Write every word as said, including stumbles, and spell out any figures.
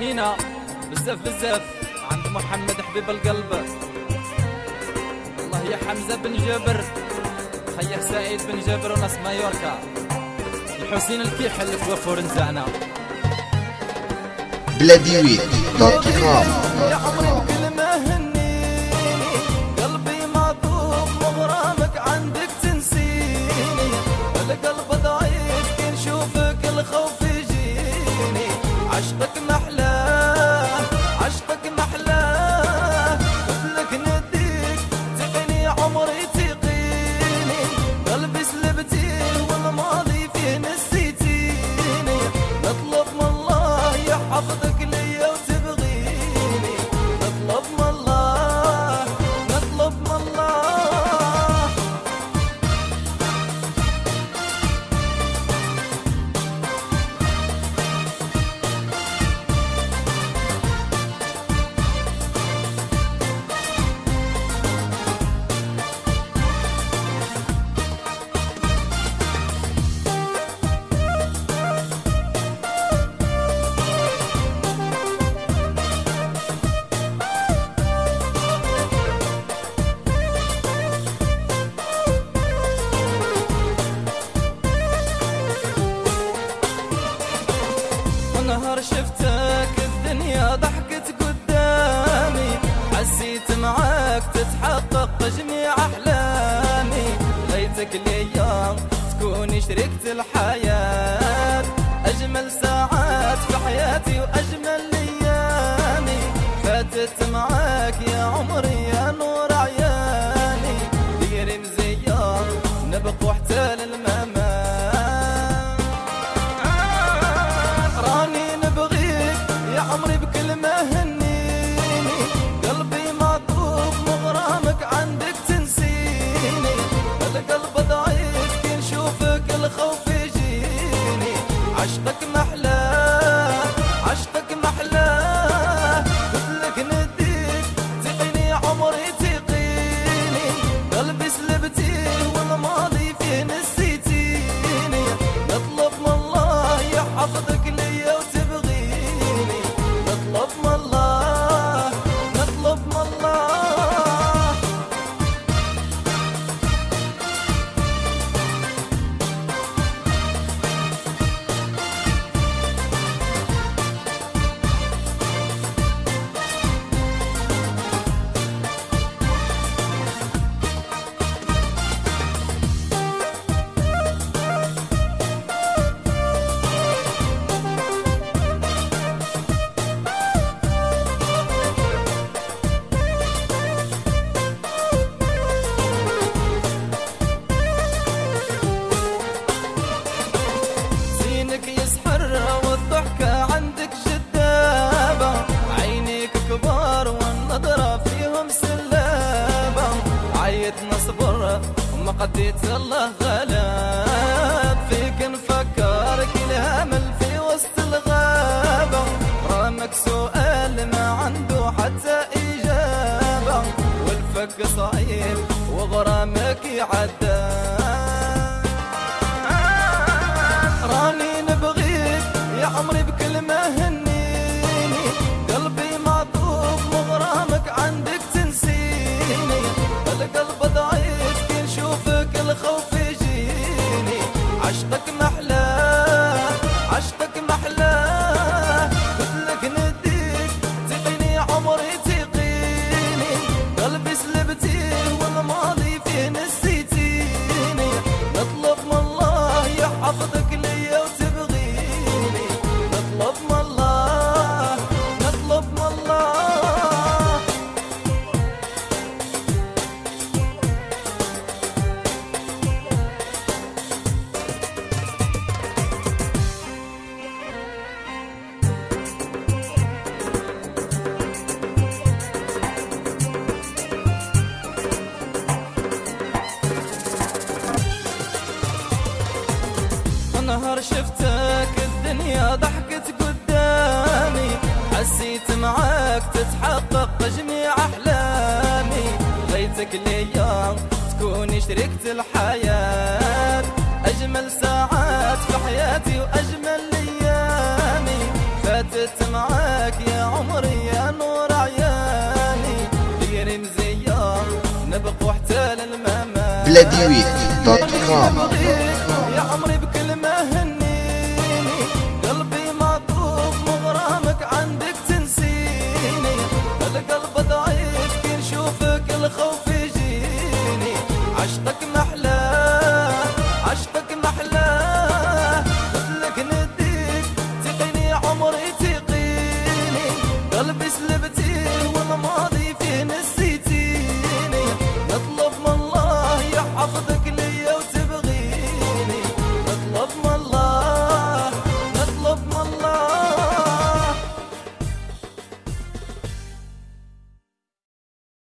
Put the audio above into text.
تهنينا بزاف بزاف عند محمد حبيب القلب. الله يا حمزة بن جابر، خيه سعيد بن جابر وناس مايوركا، الحسين الكيحل توفر نزعنا بلاديوي دوت كوم. يا عمري بكلمة هنيني، قلبي معذوب مغرامك عندك تنسيني، القلب ضعيف كي نشوفك الخوف يجيني، عشقك محلاه عشقك محلاه، مثلك نديك تقني عمري تقيني، قلبي سلبتيه والماضي فيه نسيتيني، نطلب من الله يحفظك ليا وتبغيني، نطلب من الله نطلب من الله. نهار شفتك الدنيا ضحكت قدامي، حسيت معاك تتحقق جميع أحلامي، ليتك الأيام تكون شريكة الحياة، أجمل ساعات في حياتي وأجمل أيامي، فاتت معاك يا عمري يا نور عياني، ديري مزيان نبقوا حتى للممات، عمري بكلمة هنيني، قلبي معطوب مغرامك عندك تنسيني، القلب ضعيف كي نشوفك الخوف يجيني، عشقك محلاه عشقك محلاه، مثلك نديك تقيني عمري تقيني، قلبي سلبتيه والماضي فيه نسيتيني، نطلب من الله يحفظك ليا وتبغيني، نطلب من الله نطلب من الله. يسحر والضحكة عندك جذابة، عينيك كبار والنظرة فيهم سلابة، عيت نصبر وما قديت الله غلاب، فيك نفكر كل هامل في وسط الغابة، رامك سؤال ما عنده حتى إجابة، والفك صعيب وغرامك يعذب، راني نبغيك يا عمري بكلمة هنيني، قلبي معطوب مغرامك عندك تنسيني، القلب ضعيف كي نشوفك الخوف يجيني، عشقك محلاه عشقك محلاه، مثلك نديك تقيني عمري تقيني، قلبي سلبتيه والماضي فيه نسيتيني، نطلب من الله يحفظك ليا وتبغيني، نطلب من الله نطلب من الله. نهار شفتك الدنيا ضحكت قدامي، حسيت معاك تتحقق جميع أحلامي، ليتك الأيام تكون شريكة الحياة، أجمل ساعات في حياتي وأجمل أيامي، فاتت زدت معاك يا عمري يا نور عياني، ديري مزيار نبقوا حتى للممات. بلاديويت دوت كوم.